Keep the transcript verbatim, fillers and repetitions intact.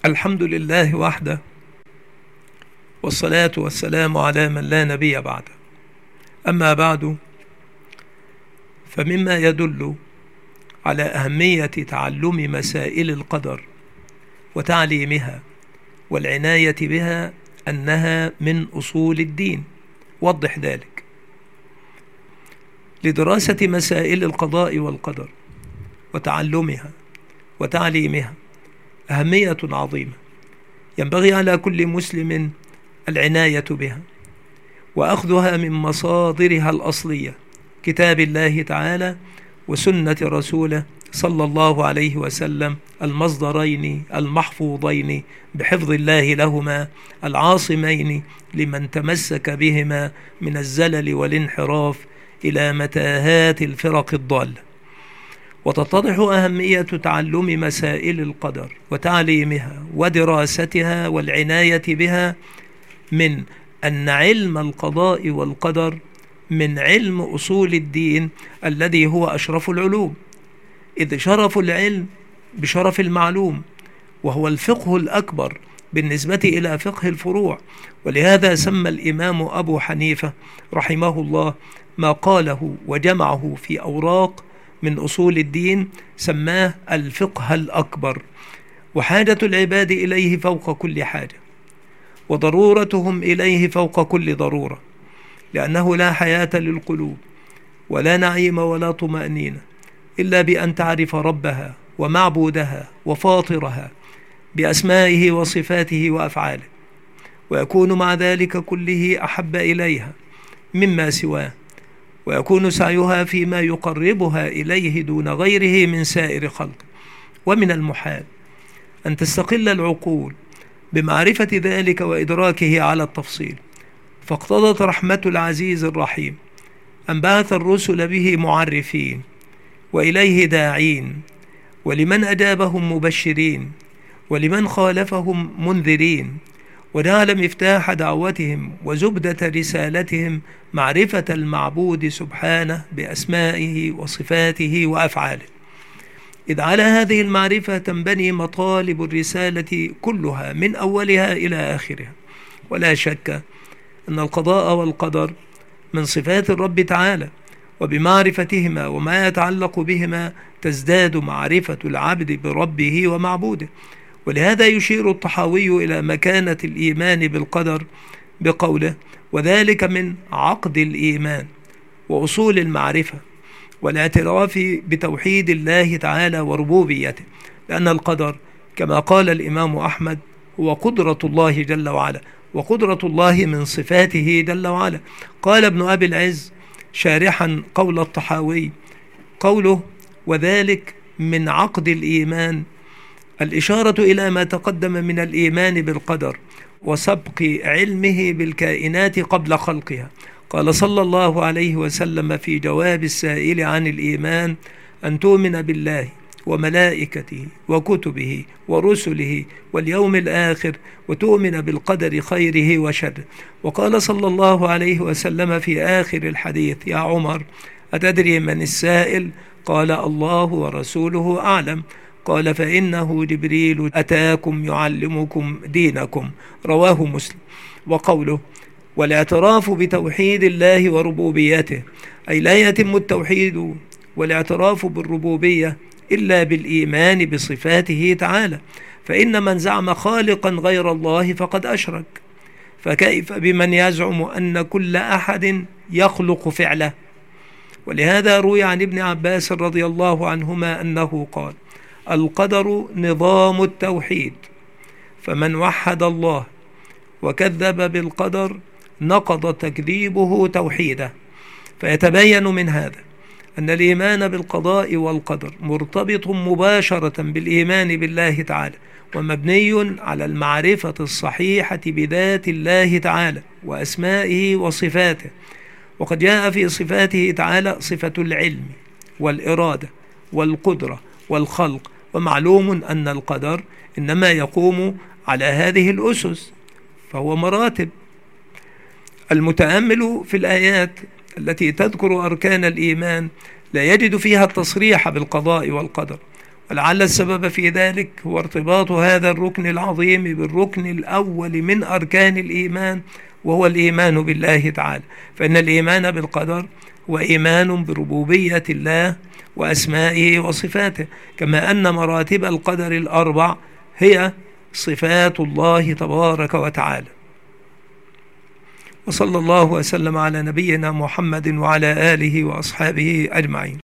الحمد لله وحده، والصلاة والسلام على من لا نبي بعده. أما بعد، فمما يدل على أهمية تعلم مسائل القدر وتعليمها والعناية بها أنها من أصول الدين. وضح ذلك. لدراسة مسائل القضاء والقدر وتعلمها وتعليمها أهمية عظيمة، ينبغي على كل مسلم العناية بها وأخذها من مصادرها الأصلية، كتاب الله تعالى وسنة رسوله صلى الله عليه وسلم، المصدرين المحفوظين بحفظ الله لهما، العاصمين لمن تمسك بهما من الزلل والانحراف إلى متاهات الفرق الضالة. وتتضح أهمية تعلم مسائل القدر وتعليمها ودراستها والعناية بها من أن علم القضاء والقدر من علم أصول الدين الذي هو أشرف العلوم، إذ شرف العلم بشرف المعلوم، وهو الفقه الأكبر بالنسبة إلى فقه الفروع. ولهذا سمى الإمام أبو حنيفة رحمه الله ما قاله وجمعه في أوراق من أصول الدين سماه الفقه الأكبر، وحاجة العباد إليه فوق كل حاجة، وضرورتهم إليه فوق كل ضرورة، لأنه لا حياة للقلوب ولا نعيم ولا طمأنينة إلا بأن تعرف ربها ومعبودها وفاطرها بأسمائه وصفاته وأفعاله، ويكون مع ذلك كله أحب إليها مما سواه، ويكون سعيها فيما يقربها إليه دون غيره من سائر خلقه. ومن المحال أن تستقل العقول بمعرفة ذلك وإدراكه على التفصيل، فاقتضت رحمة العزيز الرحيم أن بعث الرسل به معرفين وإليه داعين، ولمن أجابهم مبشرين، ولمن خالفهم منذرين، وجعل مفتاح دعوتهم وزبدة رسالتهم معرفة المعبود سبحانه بأسمائه وصفاته وأفعاله، إذ على هذه المعرفة تنبني مطالب الرسالة كلها من أولها إلى آخرها. ولا شك أن القضاء والقدر من صفات الرب تعالى، وبمعرفتهما وما يتعلق بهما تزداد معرفة العبد بربه ومعبوده. ولهذا يشير الطحاوي إلى مكانة الإيمان بالقدر بقوله: وذلك من عقد الإيمان وأصول المعرفة والاعتراف بتوحيد الله تعالى وربوبيته، لأن القدر كما قال الإمام أحمد هو قدرة الله جل وعلا، وقدرة الله من صفاته جل وعلا. قال ابن أبي العز شارحا قول الطحاوي قوله وذلك من عقد الإيمان الإشارة إلى ما تقدم من الإيمان بالقدر وسبق علمه بالكائنات قبل خلقها. قال صلى الله عليه وسلم في جواب السائل عن الإيمان: أن تؤمن بالله وملائكته وكتبه ورسله واليوم الآخر، وتؤمن بالقدر خيره وشره. وقال صلى الله عليه وسلم في آخر الحديث: يا عمر، أتدري من السائل؟ قال: الله ورسوله أعلم. قال: فإنه جبريل أتاكم يعلمكم دينكم. رواه مسلم. وقوله: والاعتراف بتوحيد الله وربوبيته، أي لا يتم التوحيد والاعتراف بالربوبية إلا بالإيمان بصفاته تعالى، فإن من زعم خالقا غير الله فقد أشرك، فكيف بمن يزعم أن كل أحد يخلق فعله؟ ولهذا روي عن ابن عباس رضي الله عنهما أنه قال: القدر نظام التوحيد، فمن وحد الله وكذب بالقدر نقض تكذيبه توحيده. فيتبين من هذا أن الإيمان بالقضاء والقدر مرتبط مباشرة بالإيمان بالله تعالى، ومبني على المعرفة الصحيحة بذات الله تعالى وأسمائه وصفاته. وقد جاء في صفاته تعالى صفة العلم والإرادة والقدرة والخلق، ومعلوم أن القدر إنما يقوم على هذه الأسس، فهو مراتب. المتأمل في الآيات التي تذكر أركان الإيمان لا يجد فيها التصريح بالقضاء والقدر، ولعل السبب في ذلك هو ارتباط هذا الركن العظيم بالركن الأول من أركان الإيمان، وهو الإيمان بالله تعالى. فإن الإيمان بالقدر هو إيمان بربوبية الله وأسمائه وصفاته، كما أن مراتب القدر الأربع هي صفات الله تبارك وتعالى. وصلى الله وسلم على نبينا محمد وعلى آله وأصحابه أجمعين.